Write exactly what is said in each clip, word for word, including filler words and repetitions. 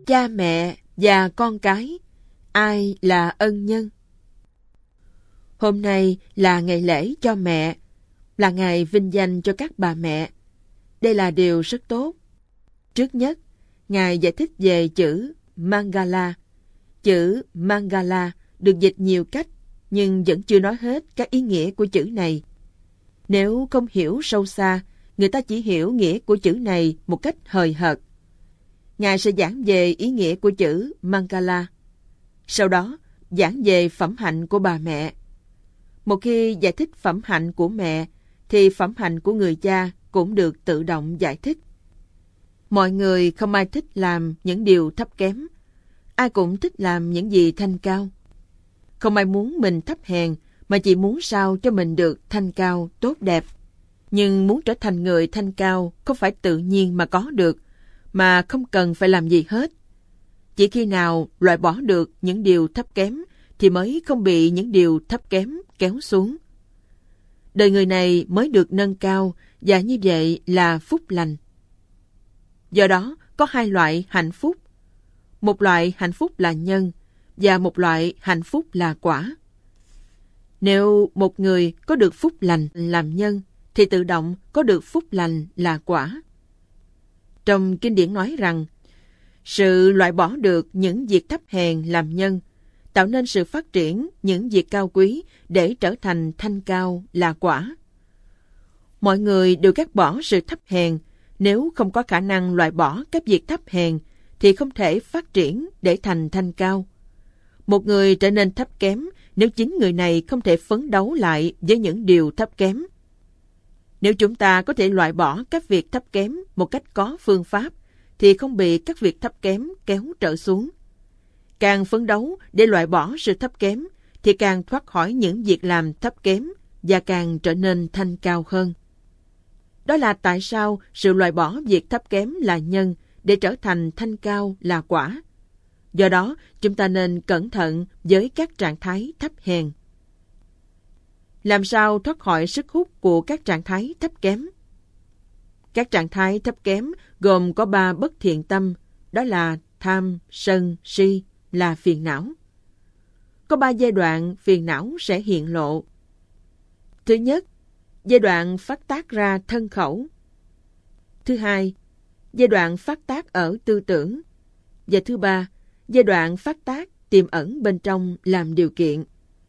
cha mẹ và con cái, ai là ân nhân? Hôm nay là ngày lễ cho mẹ, là ngày vinh danh cho các bà mẹ. Đây là điều rất tốt. Trước nhất, Ngài giải thích về chữ Mangala. Chữ Mangala được dịch nhiều cách, nhưng vẫn chưa nói hết các ý nghĩa của chữ này. Nếu không hiểu sâu xa, người ta chỉ hiểu nghĩa của chữ này một cách hời hợt. Ngài sẽ giảng về ý nghĩa của chữ Mangala. Sau đó, giảng về phẩm hạnh của bà mẹ. Một khi giải thích phẩm hạnh của mẹ, thì phẩm hạnh của người cha cũng được tự động giải thích. Mọi người không ai thích làm những điều thấp kém. Ai cũng thích làm những gì thanh cao. Không ai muốn mình thấp hèn, mà chỉ muốn sao cho mình được thanh cao, tốt đẹp. Nhưng muốn trở thành người thanh cao không phải tự nhiên mà có được, mà không cần phải làm gì hết. Chỉ khi nào loại bỏ được những điều thấp kém, thì mới không bị những điều thấp kém kéo xuống. Đời người này mới được nâng cao, và như vậy là phúc lành. Do đó, có hai loại hạnh phúc. Một loại hạnh phúc là nhân, và một loại hạnh phúc là quả. Nếu một người có được phúc lành làm nhân, thì tự động có được phúc lành là quả. Trong kinh điển nói rằng, sự loại bỏ được những việc thấp hèn làm nhân, tạo nên sự phát triển những việc cao quý để trở thành thanh cao là quả. Mọi người đều gác bỏ sự thấp hèn. Nếu không có khả năng loại bỏ các việc thấp hèn, thì không thể phát triển để thành thanh cao. Một người trở nên thấp kém nếu chính người này không thể phấn đấu lại với những điều thấp kém. Nếu chúng ta có thể loại bỏ các việc thấp kém một cách có phương pháp, thì không bị các việc thấp kém kéo trở xuống. Càng phấn đấu để loại bỏ sự thấp kém, thì càng thoát khỏi những việc làm thấp kém và càng trở nên thanh cao hơn. Đó là tại sao sự loại bỏ việc thấp kém là nhân để trở thành thanh cao là quả. Do đó, chúng ta nên cẩn thận với các trạng thái thấp hèn. Làm sao thoát khỏi sức hút của các trạng thái thấp kém? Các trạng thái thấp kém gồm có ba bất thiện tâm, đó là tham, sân, si, là phiền não. Có ba giai đoạn phiền não sẽ hiện lộ. Thứ nhất, giai đoạn phát tác ra thân khẩu. Thứ hai, giai đoạn phát tác ở tư tưởng. Và thứ ba, giai đoạn phát tác tiềm ẩn bên trong làm điều kiện.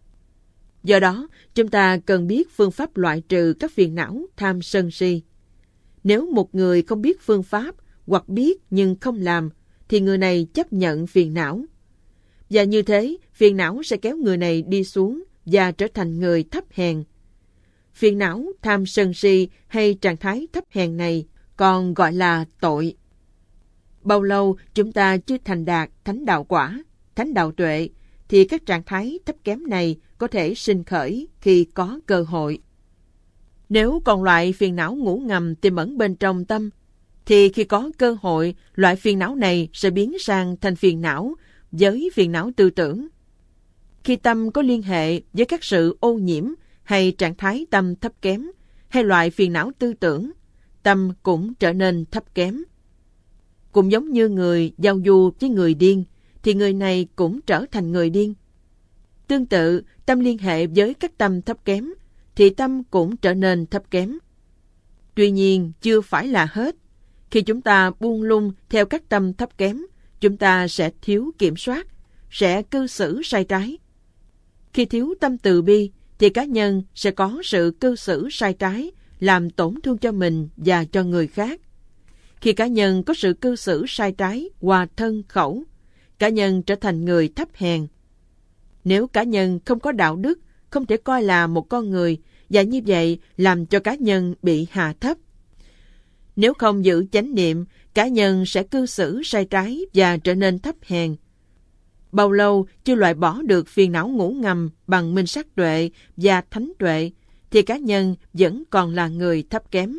Do đó, chúng ta cần biết phương pháp loại trừ các phiền não tham sân si. Nếu một người không biết phương pháp hoặc biết nhưng không làm, thì người này chấp nhận phiền não. Và như thế, phiền não sẽ kéo người này đi xuống và trở thành người thấp hèn. Phiền não tham sân si hay trạng thái thấp hèn này còn gọi là tội. Bao lâu chúng ta chưa thành đạt thánh đạo quả, thánh đạo tuệ, thì các trạng thái thấp kém này có thể sinh khởi khi có cơ hội. Nếu còn loại phiền não ngủ ngầm tiềm ẩn bên trong tâm, thì khi có cơ hội, loại phiền não này sẽ biến sang thành phiền não với phiền não tư tưởng. Khi tâm có liên hệ với các sự ô nhiễm hay trạng thái tâm thấp kém, hay loại phiền não tư tưởng, tâm cũng trở nên thấp kém. Cũng giống như người giao du với người điên, thì người này cũng trở thành người điên. Tương tự, tâm liên hệ với các tâm thấp kém, thì tâm cũng trở nên thấp kém. Tuy nhiên, chưa phải là hết. Khi chúng ta buông lung theo các tâm thấp kém, chúng ta sẽ thiếu kiểm soát, sẽ cư xử sai trái. Khi thiếu tâm từ bi, thì cá nhân sẽ có sự cư xử sai trái, làm tổn thương cho mình và cho người khác. Khi cá nhân có sự cư xử sai trái qua thân khẩu, cá nhân trở thành người thấp hèn. Nếu cá nhân không có đạo đức, không thể coi là một con người, và như vậy làm cho cá nhân bị hạ thấp. Nếu không giữ chánh niệm, cá nhân sẽ cư xử sai trái và trở nên thấp hèn. Bao lâu chưa loại bỏ được phiền não ngủ ngầm bằng minh sát tuệ và thánh tuệ, thì cá nhân vẫn còn là người thấp kém.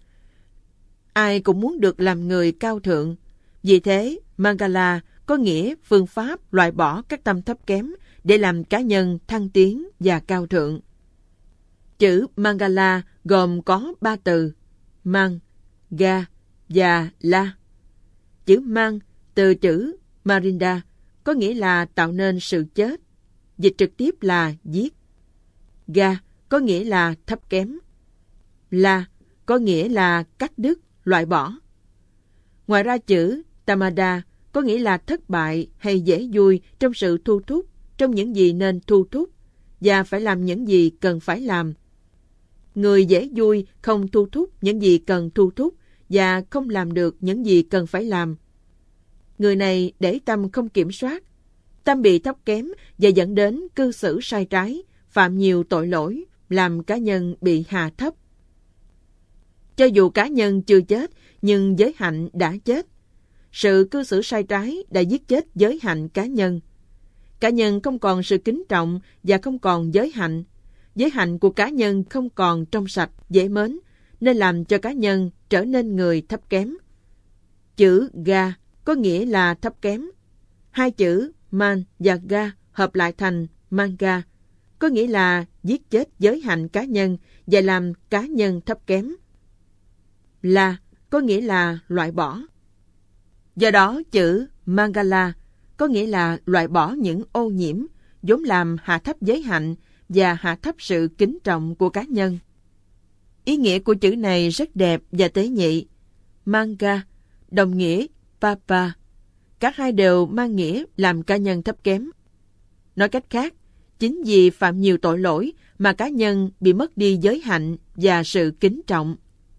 Ai cũng muốn được làm người cao thượng. Vì thế, Mangala có nghĩa phương pháp loại bỏ các tâm thấp kém để làm cá nhân thăng tiến và cao thượng. Chữ Mangala gồm có ba từ Mang, Ga và La. Chữ Mang từ chữ Marinda có nghĩa là tạo nên sự chết, dịch trực tiếp là giết. Ga có nghĩa là thấp kém. La có nghĩa là cắt đứt, loại bỏ. Ngoài ra chữ Tamada có nghĩa là thất bại hay dễ vui trong sự thu thúc, trong những gì nên thu thúc, và phải làm những gì cần phải làm. Người dễ vui không thu thúc những gì cần thu thúc và không làm được những gì cần phải làm. Người này để tâm không kiểm soát, tâm bị thấp kém và dẫn đến cư xử sai trái, phạm nhiều tội lỗi, làm cá nhân bị hạ thấp. Cho dù cá nhân chưa chết, nhưng giới hạnh đã chết. Sự cư xử sai trái đã giết chết giới hạnh cá nhân. Cá nhân không còn sự kính trọng và không còn giới hạnh. Giới hạnh của cá nhân không còn trong sạch, dễ mến, nên làm cho cá nhân trở nên người thấp kém. Chữ ga có nghĩa là thấp kém. Hai chữ man và ga hợp lại thành manga, có nghĩa là giết chết giới hạnh cá nhân và làm cá nhân thấp kém. La có nghĩa là loại bỏ. Do đó chữ mangala có nghĩa là loại bỏ những ô nhiễm, vốn làm hạ thấp giới hạnh và hạ thấp sự kính trọng của cá nhân. Ý nghĩa của chữ này rất đẹp và tế nhị. Manga đồng nghĩa papa. Cả hai đều mang nghĩa làm cá nhân thấp kém. Nói cách khác, chính vì phạm nhiều tội lỗi mà cá nhân bị mất đi giới hạnh và sự kính trọng.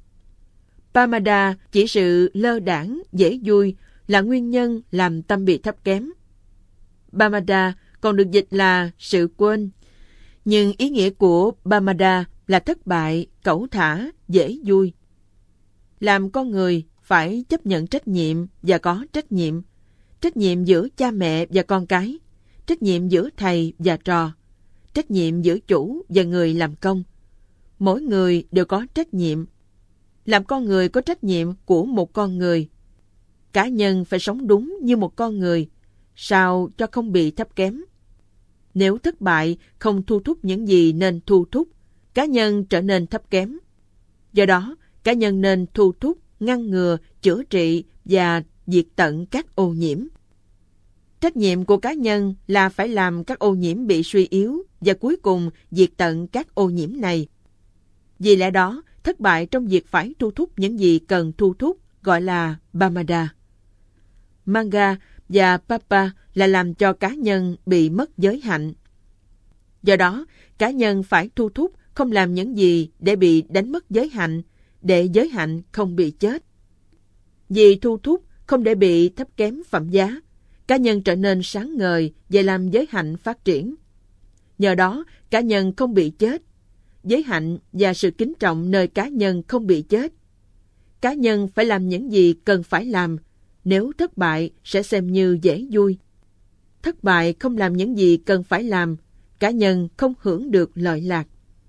Pamada chỉ sự lơ đãng, dễ vui là nguyên nhân làm tâm bị thấp kém. Pamada còn được dịch là sự quên, nhưng ý nghĩa của Pamada là thất bại, cẩu thả, dễ vui. Làm con người phải chấp nhận trách nhiệm và có trách nhiệm. Trách nhiệm giữa cha mẹ và con cái, trách nhiệm giữa thầy và trò, trách nhiệm giữa chủ và người làm công. Mỗi người đều có trách nhiệm. Làm con người có trách nhiệm của một con người. Cá nhân phải sống đúng như một con người, sao cho không bị thấp kém. Nếu thất bại, không thu thúc những gì nên thu thúc, cá nhân trở nên thấp kém. Do đó, cá nhân nên thu thúc, ngăn ngừa, chữa trị và diệt tận các ô nhiễm. Trách nhiệm của cá nhân là phải làm các ô nhiễm bị suy yếu và cuối cùng diệt tận các ô nhiễm này. Vì lẽ đó, thất bại trong việc phải thu thúc những gì cần thu thúc gọi là Pamada. Manga và Papa là làm cho cá nhân bị mất giới hạnh. Do đó, cá nhân phải thu thúc không làm những gì để bị đánh mất giới hạnh, để giới hạnh không bị chết. Vì thu thúc không để bị thấp kém phẩm giá, cá nhân trở nên sáng ngời và làm giới hạnh phát triển. Nhờ đó, cá nhân không bị chết. Giới hạnh và sự kính trọng nơi cá nhân không bị chết. Cá nhân phải làm những gì cần phải làm, nếu thất bại sẽ xem như dễ vui. Thất bại không làm những gì cần phải làm, cá nhân không hưởng được lợi lạc.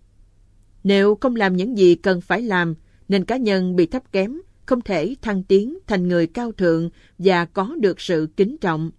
Nếu không làm những gì cần phải làm, nên cá nhân bị thấp kém, không thể thăng tiến thành người cao thượng và có được sự kính trọng.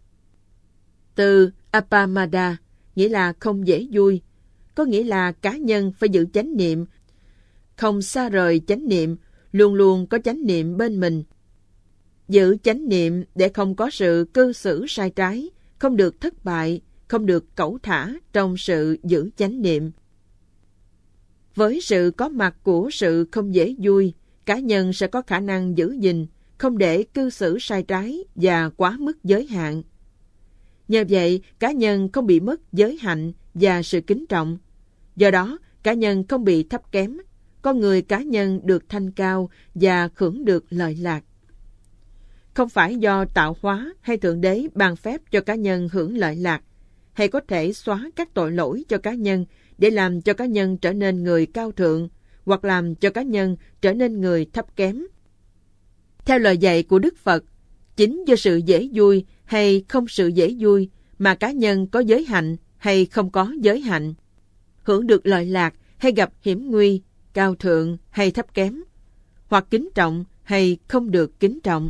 Từ apamada nghĩa là không dễ vui, có nghĩa là cá nhân phải giữ chánh niệm, không xa rời chánh niệm, luôn luôn có chánh niệm bên mình. Giữ chánh niệm để không có sự cư xử sai trái, không được thất bại, không được cẩu thả trong sự giữ chánh niệm. Với sự có mặt của sự không dễ vui, cá nhân sẽ có khả năng giữ gìn, không để cư xử sai trái và quá mức giới hạn. Nhờ vậy, cá nhân không bị mất giới hạnh và sự kính trọng. Do đó, cá nhân không bị thấp kém, con người cá nhân được thanh cao và hưởng được lợi lạc. Không phải do tạo hóa hay Thượng Đế ban phép cho cá nhân hưởng lợi lạc, hay có thể xóa các tội lỗi cho cá nhân để làm cho cá nhân trở nên người cao thượng, hoặc làm cho cá nhân trở nên người thấp kém. Theo lời dạy của Đức Phật, chính do sự dễ vui hay không sự dễ vui mà cá nhân có giới hạnh hay không có giới hạnh, hưởng được lợi lạc hay gặp hiểm nguy, cao thượng hay thấp kém, hoặc kính trọng hay không được kính trọng.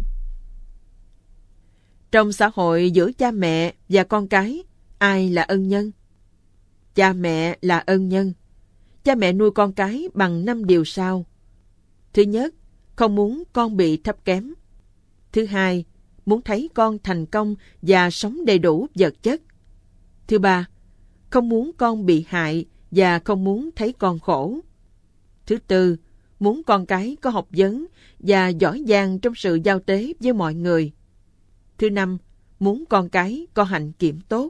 Trong xã hội giữa cha mẹ và con cái, ai là ân nhân? Cha mẹ là ân nhân. Cha mẹ nuôi con cái bằng năm điều sau. Thứ nhất, không muốn con bị thấp kém. Thứ hai, muốn thấy con thành công và sống đầy đủ vật chất. Thứ ba, không muốn con bị hại và không muốn thấy con khổ. Thứ tư, muốn con cái có học vấn và giỏi giang trong sự giao tế với mọi người. Thứ năm, muốn con cái có hạnh kiểm tốt.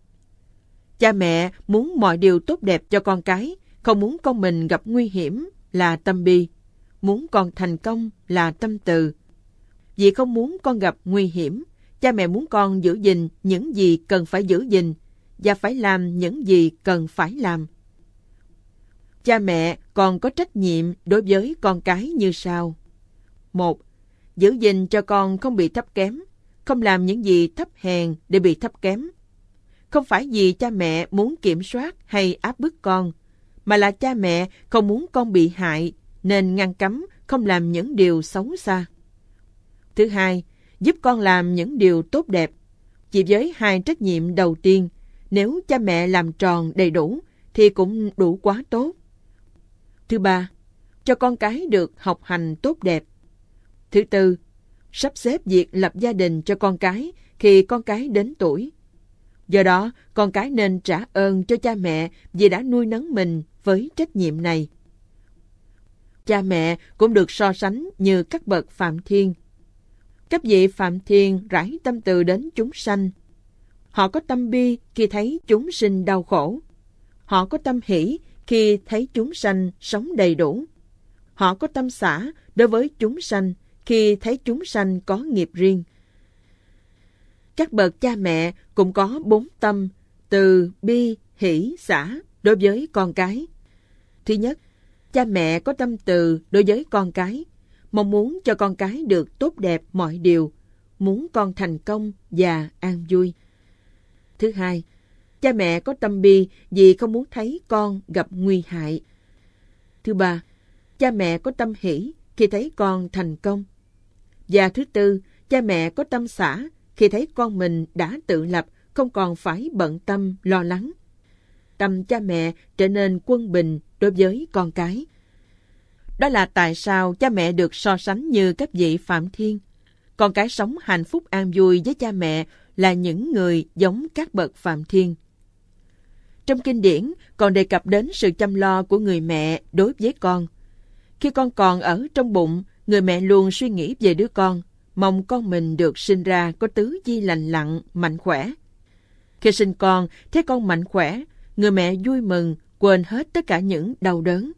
Cha mẹ muốn mọi điều tốt đẹp cho con cái, không muốn con mình gặp nguy hiểm là tâm bi, muốn con thành công là tâm từ. Vì không muốn con gặp nguy hiểm, cha mẹ muốn con giữ gìn những gì cần phải giữ gìn và phải làm những gì cần phải làm. Cha mẹ còn có trách nhiệm đối với con cái như sau. Một, giữ gìn cho con không bị thấp kém, không làm những gì thấp hèn để bị thấp kém. Không phải vì cha mẹ muốn kiểm soát hay áp bức con, mà là cha mẹ không muốn con bị hại nên ngăn cấm không làm những điều xấu xa. Thứ hai, giúp con làm những điều tốt đẹp. Chỉ với hai trách nhiệm đầu tiên, nếu cha mẹ làm tròn đầy đủ thì cũng đủ quá tốt. Thứ ba, cho con cái được học hành tốt đẹp. Thứ tư, sắp xếp việc lập gia đình cho con cái khi con cái đến tuổi. Do đó, con cái nên trả ơn cho cha mẹ vì đã nuôi nấng mình với trách nhiệm này. Cha mẹ cũng được so sánh như các bậc Phạm Thiên. Các vị Phạm Thiên rải tâm từ đến chúng sanh. Họ có tâm bi khi thấy chúng sinh đau khổ. Họ có tâm hỷ khi thấy chúng sanh sống đầy đủ. Họ có tâm xả đối với chúng sanh khi thấy chúng sanh có nghiệp riêng. Các bậc cha mẹ cũng có bốn tâm từ bi, hỷ, xả đối với con cái. Thứ nhất, cha mẹ có tâm từ đối với con cái, mong muốn cho con cái được tốt đẹp mọi điều, muốn con thành công và an vui. Thứ hai, cha mẹ có tâm bi vì không muốn thấy con gặp nguy hại. Thứ ba, cha mẹ có tâm hỷ khi thấy con thành công. Và thứ tư, cha mẹ có tâm xả khi thấy con mình đã tự lập, không còn phải bận tâm lo lắng. Tâm cha mẹ trở nên quân bình đối với con cái. Đó là tại sao cha mẹ được so sánh như các vị Phạm Thiên. Con cái sống hạnh phúc an vui với cha mẹ là những người giống các bậc Phạm Thiên. Trong kinh điển còn đề cập đến sự chăm lo của người mẹ đối với con. Khi con còn ở trong bụng, người mẹ luôn suy nghĩ về đứa con, mong con mình được sinh ra có tứ chi lành lặn, mạnh khỏe. Khi sinh con, thấy con mạnh khỏe, người mẹ vui mừng, quên hết tất cả những đau đớn.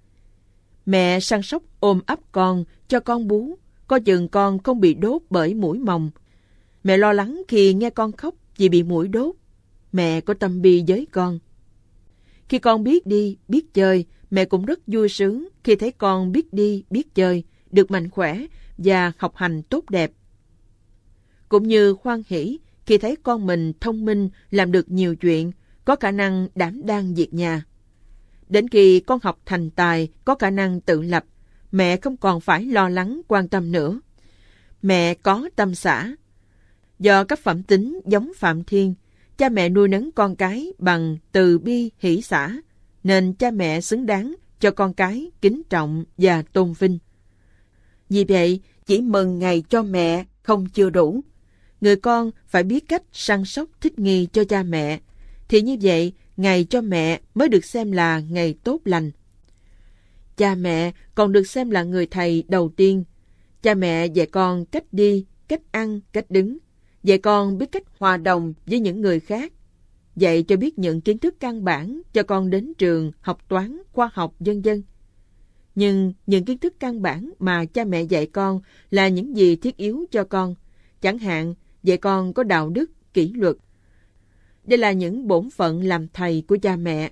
Mẹ săn sóc ôm ấp con, cho con bú, coi chừng con không bị đốt bởi muỗi mồng. Mẹ lo lắng khi nghe con khóc vì bị muỗi đốt. Mẹ có tâm bi với con. Khi con biết đi, biết chơi, mẹ cũng rất vui sướng khi thấy con biết đi, biết chơi, được mạnh khỏe và học hành tốt đẹp. Cũng như hoan hỷ khi thấy con mình thông minh, làm được nhiều chuyện, có khả năng đảm đang việc nhà. Đến khi con học thành tài, có khả năng tự lập, mẹ không còn phải lo lắng quan tâm nữa. Mẹ có tâm xả. Do các phẩm tính giống Phạm Thiên, cha mẹ nuôi nấng con cái bằng từ bi hỷ xả, nên cha mẹ xứng đáng cho con cái kính trọng và tôn vinh. Vì vậy, chỉ mừng ngày cho mẹ không chưa đủ. Người con phải biết cách săn sóc thích nghi cho cha mẹ, thì như vậy ngày cho mẹ mới được xem là ngày tốt lành. Cha mẹ còn được xem là người thầy đầu tiên. Cha mẹ dạy con cách đi, cách ăn, cách đứng, dạy con biết cách hòa đồng với những người khác, dạy cho biết những kiến thức căn bản cho con đến trường học toán, khoa học, vân vân. Nhưng những kiến thức căn bản mà cha mẹ dạy con là những gì thiết yếu cho con, chẳng hạn dạy con có đạo đức, kỷ luật. Đây là những bổn phận làm thầy của cha mẹ.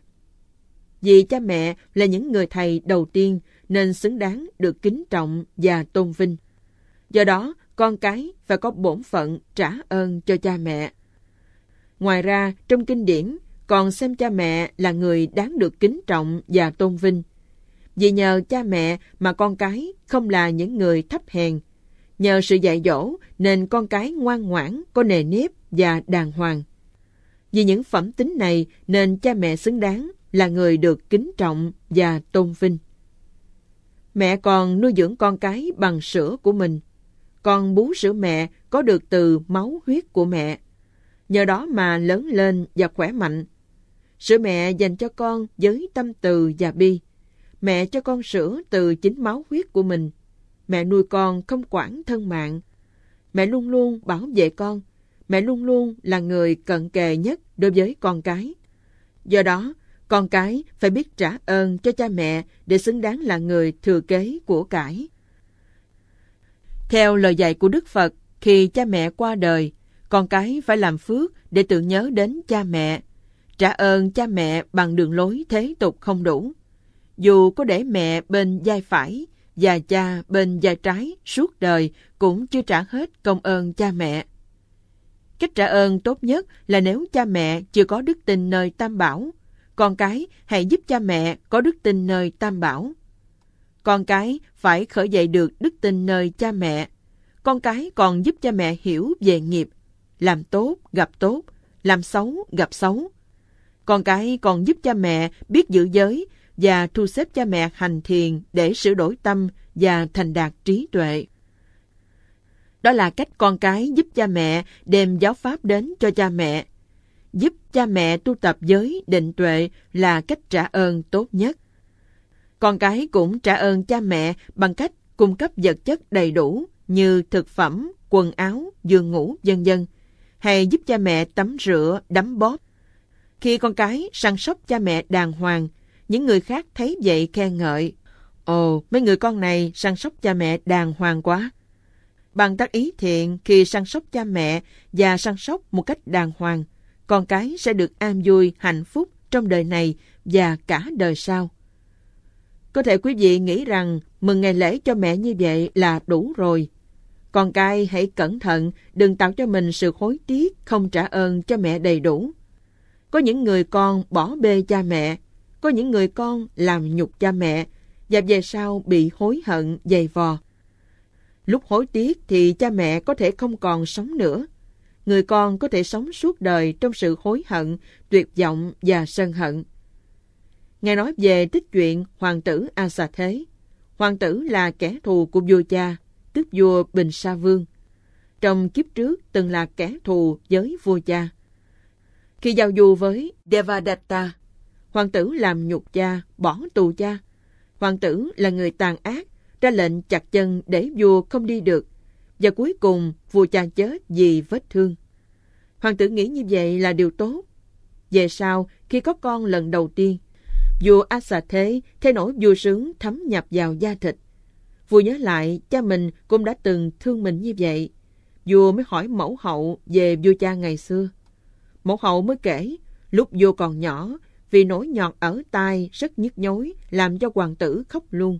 Vì cha mẹ là những người thầy đầu tiên nên xứng đáng được kính trọng và tôn vinh. Do đó, con cái phải có bổn phận trả ơn cho cha mẹ. Ngoài ra, trong kinh điển còn xem cha mẹ là người đáng được kính trọng và tôn vinh. Vì nhờ cha mẹ mà con cái không là những người thấp hèn. Nhờ sự dạy dỗ nên con cái ngoan ngoãn, có nề nếp và đàng hoàng. Vì những phẩm tính này nên cha mẹ xứng đáng là người được kính trọng và tôn vinh. Mẹ còn nuôi dưỡng con cái bằng sữa của mình. Con bú sữa mẹ có được từ máu huyết của mẹ. Nhờ đó mà lớn lên và khỏe mạnh. Sữa mẹ dành cho con với tâm từ và bi. Mẹ cho con sữa từ chính máu huyết của mình. Mẹ nuôi con không quản thân mạng. Mẹ luôn luôn bảo vệ con. Mẹ luôn luôn là người cận kề nhất đối với con cái. Do đó, con cái phải biết trả ơn cho cha mẹ để xứng đáng là người thừa kế của cải. Theo lời dạy của Đức Phật, khi cha mẹ qua đời, con cái phải làm phước để tưởng nhớ đến cha mẹ, trả ơn cha mẹ bằng đường lối thế tục không đủ. Dù có để mẹ bên vai phải và cha bên vai trái suốt đời cũng chưa trả hết công ơn cha mẹ. Cách trả ơn tốt nhất là nếu cha mẹ chưa có đức tin nơi Tam Bảo, con cái hãy giúp cha mẹ có đức tin nơi Tam Bảo. Con cái phải khởi dậy được đức tin nơi cha mẹ. Con cái còn giúp cha mẹ hiểu về nghiệp, làm tốt gặp tốt, làm xấu gặp xấu. Con cái còn giúp cha mẹ biết giữ giới và thu xếp cha mẹ hành thiền để sửa đổi tâm và thành đạt trí tuệ. Đó là cách con cái giúp cha mẹ đem giáo pháp đến cho cha mẹ. Giúp cha mẹ tu tập giới định tuệ là cách trả ơn tốt nhất. Con cái cũng trả ơn cha mẹ bằng cách cung cấp vật chất đầy đủ như thực phẩm, quần áo, giường ngủ, vân vân, hay giúp cha mẹ tắm rửa, đấm bóp. Khi con cái săn sóc cha mẹ đàng hoàng, những người khác thấy vậy khen ngợi. Ồ, mấy người con này săn sóc cha mẹ đàng hoàng quá. Bằng tác ý thiện, khi săn sóc cha mẹ và săn sóc một cách đàng hoàng, con cái sẽ được an vui, hạnh phúc trong đời này và cả đời sau. Có thể quý vị nghĩ rằng mừng ngày lễ cho mẹ như vậy là đủ rồi. Con cái hãy cẩn thận, đừng tạo cho mình sự hối tiếc không trả ơn cho mẹ đầy đủ. Có những người con bỏ bê cha mẹ, có những người con làm nhục cha mẹ, và về sau bị hối hận, dày vò. Lúc hối tiếc thì cha mẹ có thể không còn sống nữa. Người con có thể sống suốt đời trong sự hối hận, tuyệt vọng và sân hận. Ngài nói về tích chuyện hoàng tử A Xà Thế. Hoàng tử là kẻ thù của vua cha, tức vua Bình Sa Vương. Trong kiếp trước từng là kẻ thù với vua cha. Khi giao du với Devadatta, hoàng tử làm nhục cha, bỏ tù cha. Hoàng tử là người tàn ác, ra lệnh chặt chân để vua không đi được, và cuối cùng vua cha chết vì vết thương. Hoàng tử nghĩ như vậy là điều tốt. Về sau, khi có con lần đầu tiên, vua A Xà Thế thấy nỗi vui sướng thấm nhập vào da thịt. Vua nhớ lại cha mình cũng đã từng thương mình như vậy. Vua mới hỏi mẫu hậu về vua cha ngày xưa. Mẫu hậu mới kể, lúc vua còn nhỏ, vì nỗi nhọt ở tai rất nhức nhối, làm cho hoàng tử khóc luôn.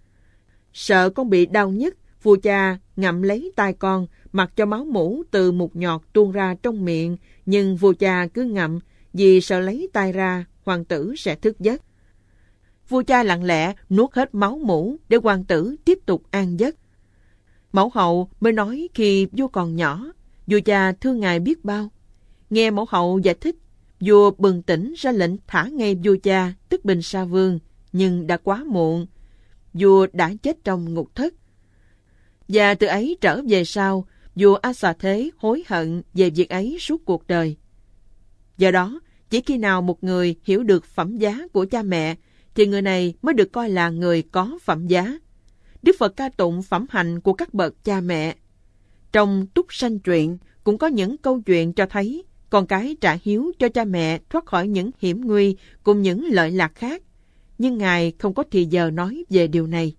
Sợ con bị đau nhức, vua cha ngậm lấy tai con, mặc cho máu mủ từ mụt nhọt tuôn ra trong miệng, nhưng vua cha cứ ngậm, vì sợ lấy tai ra, hoàng tử sẽ thức giấc. Vua cha lặng lẽ nuốt hết máu mủ để hoàng tử tiếp tục an giấc. Mẫu hậu mới nói khi vua còn nhỏ, vua cha thương ngài biết bao. Nghe mẫu hậu giải thích, vua bừng tỉnh ra lệnh thả ngay vua cha, tức Bình Sa Vương, nhưng đã quá muộn. Vua đã chết trong ngục thất. Và từ ấy trở về sau, vua A Xà Thế hối hận về việc ấy suốt cuộc đời. Do đó, chỉ khi nào một người hiểu được phẩm giá của cha mẹ, thì người này mới được coi là người có phẩm giá. Đức Phật ca tụng phẩm hạnh của các bậc cha mẹ. Trong Túc Sanh Truyện cũng có những câu chuyện cho thấy con cái trả hiếu cho cha mẹ thoát khỏi những hiểm nguy cùng những lợi lạc khác. Nhưng Ngài không có thì giờ nói về điều này.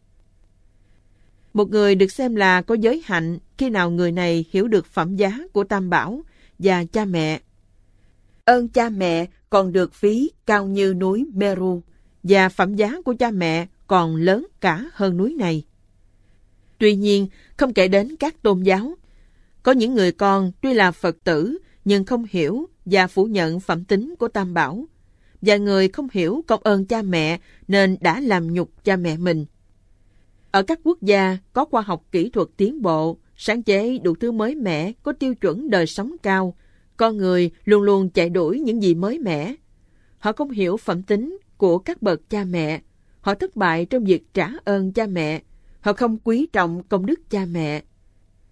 Một người được xem là có giới hạnh khi nào người này hiểu được phẩm giá của Tam Bảo và cha mẹ. Ơn cha mẹ còn được phí cao như núi Meru, và phẩm giá của cha mẹ còn lớn cả hơn núi này. Tuy nhiên, không kể đến các tôn giáo, có những người con tuy là Phật tử nhưng không hiểu và phủ nhận phẩm tính của Tam Bảo, và người không hiểu công ơn cha mẹ nên đã làm nhục cha mẹ mình. Ở các quốc gia có khoa học kỹ thuật tiến bộ, sáng chế đủ thứ mới mẻ, có tiêu chuẩn đời sống cao, con người luôn luôn chạy đuổi những gì mới mẻ. Họ không hiểu phẩm tính của các bậc cha mẹ. Họ thất bại trong việc trả ơn cha mẹ. Họ không quý trọng công đức cha mẹ.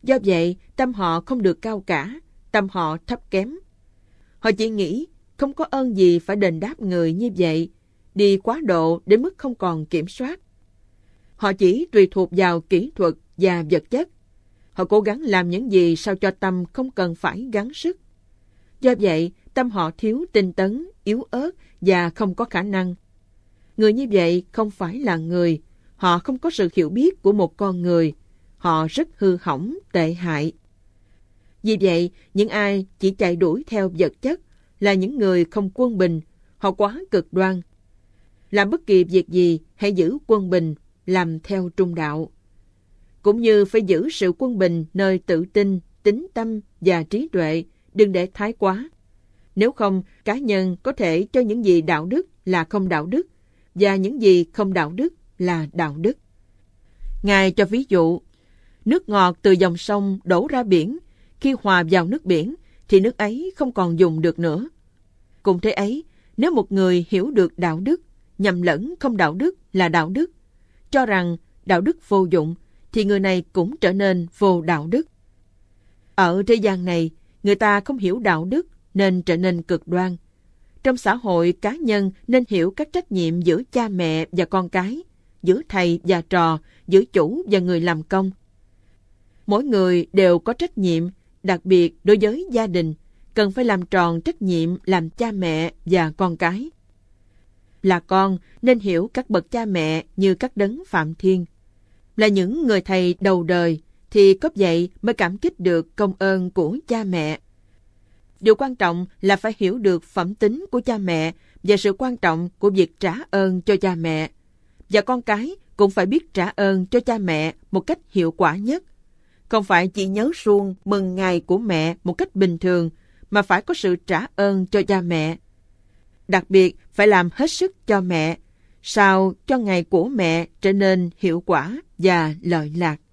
Do vậy, tâm họ không được cao cả, tâm họ thấp kém. Họ chỉ nghĩ không có ơn gì phải đền đáp người như vậy, đi quá độ đến mức không còn kiểm soát. Họ chỉ tùy thuộc vào kỹ thuật và vật chất. Họ cố gắng làm những gì sao cho tâm không cần phải gắng sức. Do vậy, tâm họ thiếu tinh tấn, yếu ớt và không có khả năng. Người như vậy không phải là người. Họ không có sự hiểu biết của một con người. Họ rất hư hỏng, tệ hại. Vì vậy, những ai chỉ chạy đuổi theo vật chất là những người không quân bình. Họ quá cực đoan. Làm bất kỳ việc gì, hãy giữ quân bình, làm theo trung đạo. Cũng như phải giữ sự quân bình nơi tự tin, tín tâm và trí tuệ, đừng để thái quá. Nếu không, cá nhân có thể cho những gì đạo đức là không đạo đức, và những gì không đạo đức là đạo đức. Ngài cho ví dụ, nước ngọt từ dòng sông đổ ra biển, khi hòa vào nước biển, thì nước ấy không còn dùng được nữa. Cũng thế ấy, nếu một người hiểu được đạo đức, nhầm lẫn không đạo đức là đạo đức, cho rằng đạo đức vô dụng, thì người này cũng trở nên vô đạo đức. Ở thế gian này, người ta không hiểu đạo đức nên trở nên cực đoan. Trong xã hội, cá nhân nên hiểu các trách nhiệm giữa cha mẹ và con cái, giữa thầy và trò, giữa chủ và người làm công. Mỗi người đều có trách nhiệm, đặc biệt đối với gia đình, cần phải làm tròn trách nhiệm làm cha mẹ và con cái. Là con nên hiểu các bậc cha mẹ như các đấng Phạm Thiên. Là những người thầy đầu đời thì có vậy mới cảm kích được công ơn của cha mẹ. Điều quan trọng là phải hiểu được phẩm tính của cha mẹ và sự quan trọng của việc trả ơn cho cha mẹ. Và con cái cũng phải biết trả ơn cho cha mẹ một cách hiệu quả nhất. Không phải chỉ nhớ suông mừng ngày của mẹ một cách bình thường, mà phải có sự trả ơn cho cha mẹ. Đặc biệt phải làm hết sức cho mẹ, sao cho ngày của mẹ trở nên hiệu quả và lợi lạc.